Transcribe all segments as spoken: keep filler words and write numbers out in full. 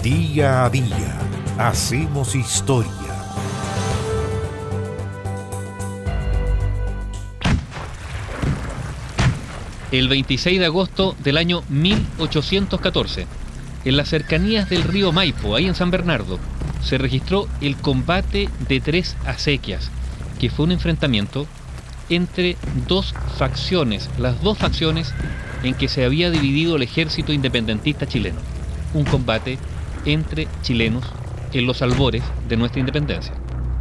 Día a día hacemos historia. El veintiséis de agosto del año mil ochocientos catorce, en las cercanías del río Maipo, ahí en San Bernardo, se registró el combate de tres acequias, que fue un enfrentamiento entre dos facciones, las dos facciones en que se había dividido el ejército independentista chileno. Un combate entre chilenos en los albores de nuestra independencia.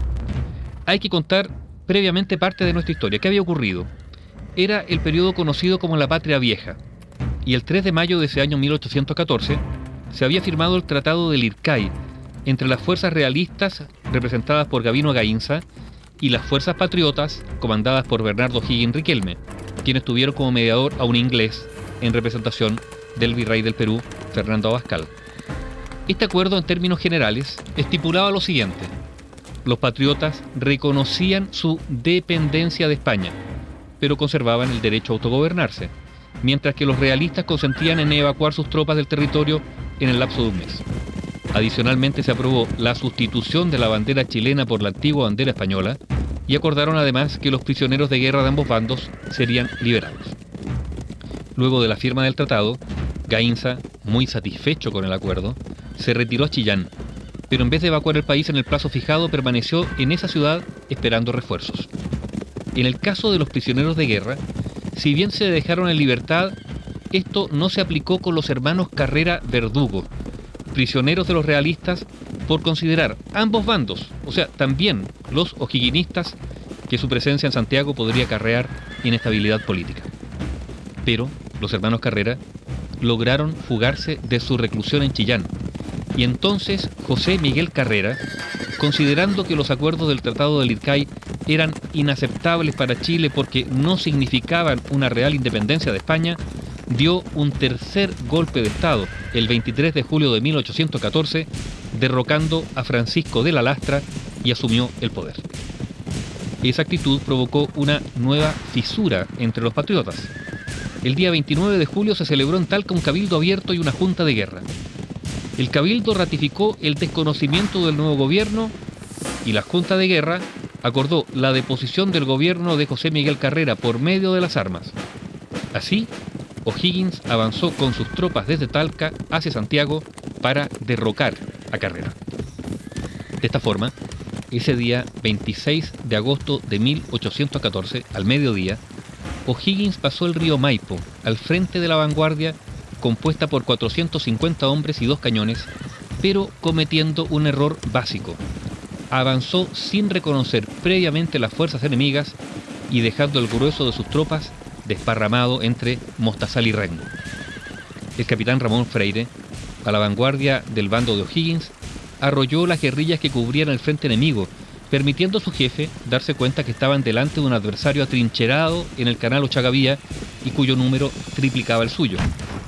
Hay que contar previamente parte de nuestra historia. ¿Qué había ocurrido? Era el periodo conocido como la Patria Vieja, y el tres de mayo de ese año mil ochocientos catorce se había firmado el Tratado del Ircay entre las fuerzas realistas representadas por Gabino Gainza y las fuerzas patriotas comandadas por Bernardo O'Higgins Riquelme, quienes tuvieron como mediador a un inglés en representación del virrey del Perú, Fernando Abascal. Este acuerdo, en términos generales, estipulaba lo siguiente: los patriotas reconocían su dependencia de España, pero conservaban el derecho a autogobernarse, mientras que los realistas consentían en evacuar sus tropas del territorio en el lapso de un mes. Adicionalmente, se aprobó la sustitución de la bandera chilena por la antigua bandera española y acordaron además que los prisioneros de guerra de ambos bandos serían liberados. Luego de la firma del tratado, Gainza, muy satisfecho con el acuerdo, se retiró a Chillán, pero en vez de evacuar el país en el plazo fijado, permaneció en esa ciudad esperando refuerzos. En el caso de los prisioneros de guerra, si bien se dejaron en libertad, esto no se aplicó con los hermanos Carrera Verdugo, prisioneros de los realistas, por considerar ambos bandos, o sea, también los o'higginistas, que su presencia en Santiago podría acarrear inestabilidad política. Pero los hermanos Carrera lograron fugarse de su reclusión en Chillán, y entonces José Miguel Carrera, considerando que los acuerdos del Tratado del Ircay eran inaceptables para Chile porque no significaban una real independencia de España, dio un tercer golpe de Estado el veintitrés de julio de mil ochocientos catorce, derrocando a Francisco de la Lastra y asumió el poder. Esa actitud provocó una nueva fisura entre los patriotas. El día veintinueve de julio se celebró en Talca un cabildo abierto y una junta de guerra. El cabildo ratificó el desconocimiento del nuevo gobierno y la junta de guerra acordó la deposición del gobierno de José Miguel Carrera por medio de las armas. Así, O'Higgins avanzó con sus tropas desde Talca hacia Santiago para derrocar a Carrera. De esta forma, ese día veintiséis de agosto de mil ochocientos catorce, al mediodía, O'Higgins pasó el río Maipo al frente de la vanguardia, compuesta por cuatrocientos cincuenta hombres y dos cañones, pero cometiendo un error básico. Avanzó sin reconocer previamente las fuerzas enemigas y dejando el grueso de sus tropas desparramado entre Mostazal y Rengo. El capitán Ramón Freire, a la vanguardia del bando de O'Higgins, arrolló las guerrillas que cubrían el frente enemigo, permitiendo a su jefe darse cuenta que estaban delante de un adversario atrincherado en el canal Ochagavía y cuyo número triplicaba el suyo.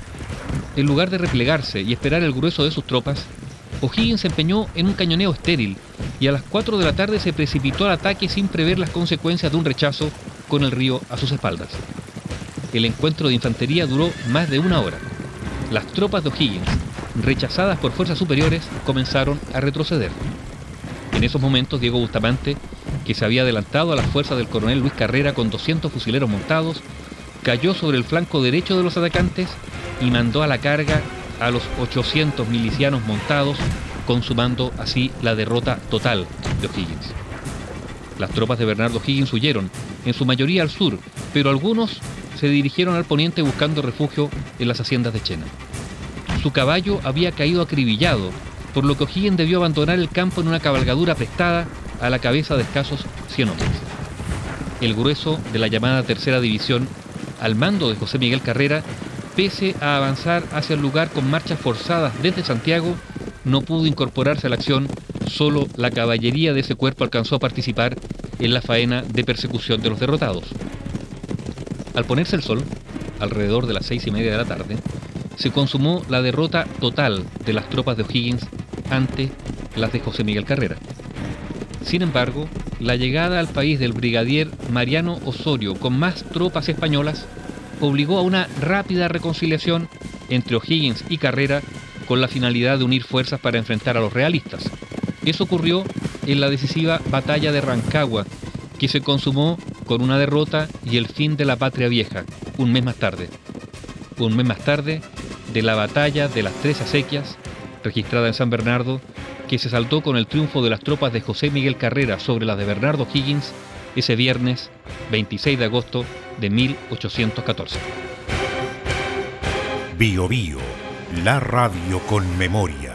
En lugar de replegarse y esperar el grueso de sus tropas, O'Higgins se empeñó en un cañoneo estéril y a las cuatro de la tarde se precipitó al ataque sin prever las consecuencias de un rechazo con el río a sus espaldas. El encuentro de infantería duró más de una hora. Las tropas de O'Higgins, rechazadas por fuerzas superiores, comenzaron a retroceder. En esos momentos, Diego Bustamante, que se había adelantado a las fuerzas del coronel Luis Carrera con doscientos fusileros montados, cayó sobre el flanco derecho de los atacantes y mandó a la carga a los ochocientos milicianos montados, consumando así la derrota total de O'Higgins. Las tropas de Bernardo O'Higgins huyeron, en su mayoría al sur, pero algunos se dirigieron al poniente buscando refugio en las haciendas de Chena. Su caballo había caído acribillado, por lo que O'Higgins debió abandonar el campo en una cabalgadura prestada a la cabeza de escasos cien hombres. El grueso de la llamada Tercera División, al mando de José Miguel Carrera, pese a avanzar hacia el lugar con marchas forzadas desde Santiago, no pudo incorporarse a la acción. Solo la caballería de ese cuerpo alcanzó a participar en la faena de persecución de los derrotados. Al ponerse el sol, alrededor de las seis y media de la tarde, se consumó la derrota total de las tropas de O'Higgins ante las de José Miguel Carrera. Sin embargo, la llegada al país del brigadier Mariano Osorio con más tropas españolas obligó a una rápida reconciliación entre O'Higgins y Carrera, con la finalidad de unir fuerzas para enfrentar a los realistas. Eso ocurrió en la decisiva batalla de Rancagua, que se consumó con una derrota y el fin de la Patria Vieja, un mes más tarde. Un mes más tarde de la batalla de las Tres Acequias, registrada en San Bernardo, que se saldó con el triunfo de las tropas de José Miguel Carrera sobre las de Bernardo Higgins ese viernes veintiséis de agosto de mil ochocientos catorce. Bio Bio, la radio con memoria.